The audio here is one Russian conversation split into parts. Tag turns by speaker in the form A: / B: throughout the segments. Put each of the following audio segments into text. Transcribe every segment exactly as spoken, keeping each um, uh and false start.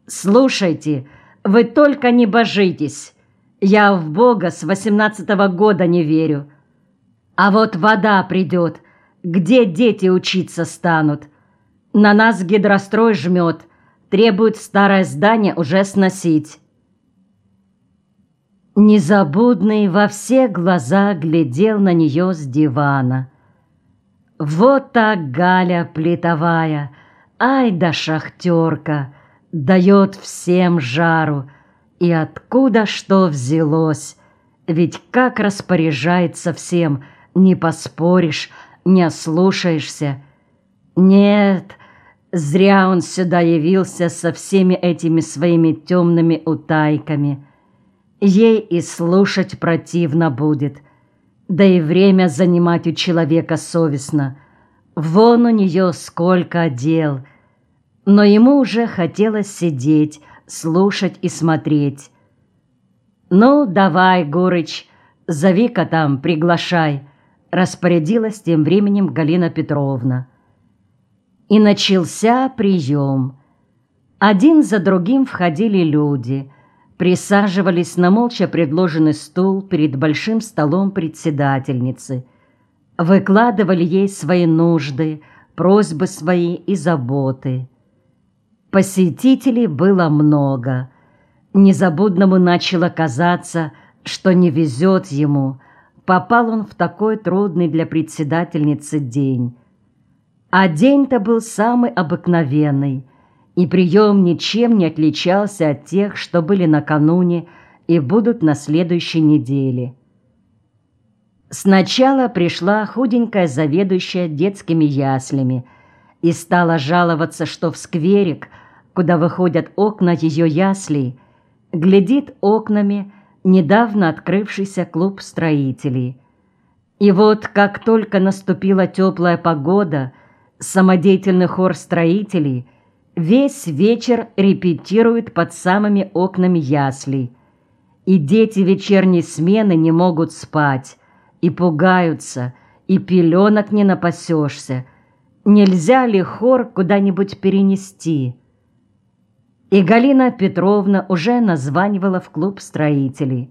A: Слушайте, вы только не божитесь. Я в Бога с восемнадцатого года не верю. А вот вода придет, где дети учиться станут? На нас гидрострой жмет, требует старое здание уже сносить». Незабудный во все глаза глядел на нее с дивана. Вот так Галя плитовая, ай да шахтерка, дает всем жару. И откуда что взялось? Ведь как распоряжается всем, не поспоришь, не ослушаешься. Нет, зря он сюда явился со всеми этими своими темными утайками. Ей и слушать противно будет, да и время занимать у человека совестно. Вон у нее сколько дел, но ему уже хотелось сидеть, слушать и смотреть. «Ну, давай, Гурыч, зови-ка там, приглашай», — распорядилась тем временем Галина Петровна. И начался прием. Один за другим входили люди, присаживались на молча предложенный стул перед большим столом председательницы, выкладывали ей свои нужды, просьбы свои и заботы. Посетителей было много. Незабудному начало казаться, что не везет ему, попал он в такой трудный для председательницы день. А день-то был самый обыкновенный, и прием ничем не отличался от тех, что были накануне и будут на следующей неделе. Сначала пришла худенькая заведующая детскими яслями и стала жаловаться, что в скверик, куда выходят окна ее яслей, глядит окнами недавно открывшийся клуб строителей. И вот как только наступила теплая погода, самодеятельный хор строителей весь вечер репетирует под самыми окнами яслей, и дети вечерней смены не могут спать, и пугаются, и пеленок не напасешься. Нельзя ли хор куда-нибудь перенести? И Галина Петровна уже названивала в клуб строителей.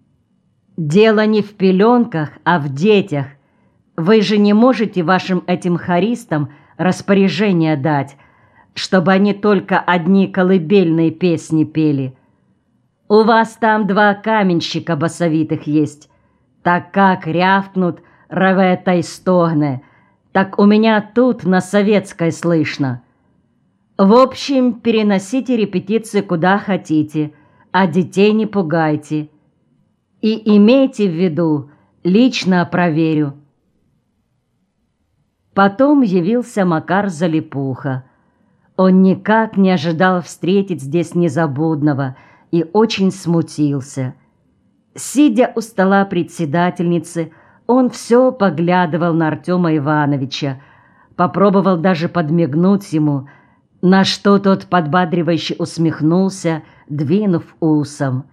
A: «Дело не в пеленках, а в детях. Вы же не можете вашим этим хористам распоряжение дать, чтобы они только одни колыбельные песни пели. У вас там два каменщика басовитых есть. Так как рявкнут, ревета и стогне, так у меня тут на Советской слышно. В общем, переносите репетиции куда хотите, а детей не пугайте. И имейте в виду, лично проверю». Потом явился Макар Залипуха. Он никак не ожидал встретить здесь Незабудного и очень смутился. Сидя у стола председательницы, он все поглядывал на Артема Ивановича, попробовал даже подмигнуть ему, на что тот подбадривающе усмехнулся, двинув усом.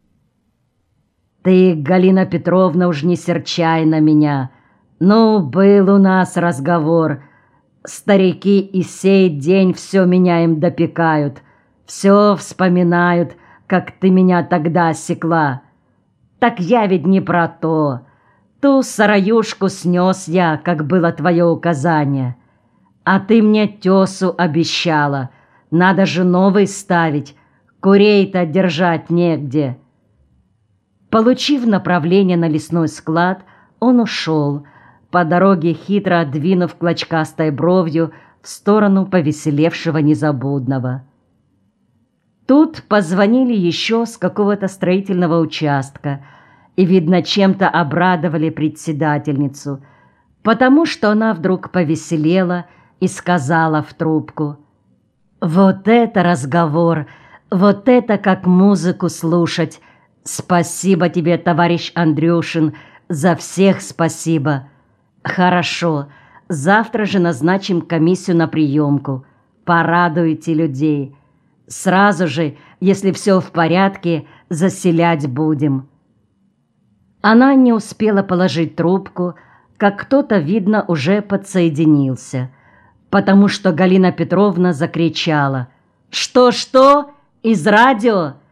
A: «Ты, Галина Петровна, уж не серчай на меня. Ну, был у нас разговор. Старики и сей день все меня им допекают, все вспоминают, как ты меня тогда осекла. Так я ведь не про то. Ту сараюшку снес я, как было твое указание. А ты мне тесу обещала, надо же новый ставить, курей-то держать негде». Получив направление на лесной склад, он ушел, по дороге хитро двинув клочкастой бровью в сторону повеселевшего Незабудного. Тут позвонили еще с какого-то строительного участка и, видно, чем-то обрадовали председательницу, потому что она вдруг повеселела и сказала в трубку: «Вот это разговор, вот это как музыку слушать! Спасибо тебе, товарищ Андрюшин, за всех спасибо. Хорошо, завтра же назначим комиссию на приемку. Порадуйте людей. Сразу же, если все в порядке, заселять будем». Она не успела положить трубку, как кто-то, видно, уже подсоединился, потому что Галина Петровна закричала: «Что-что? Из радио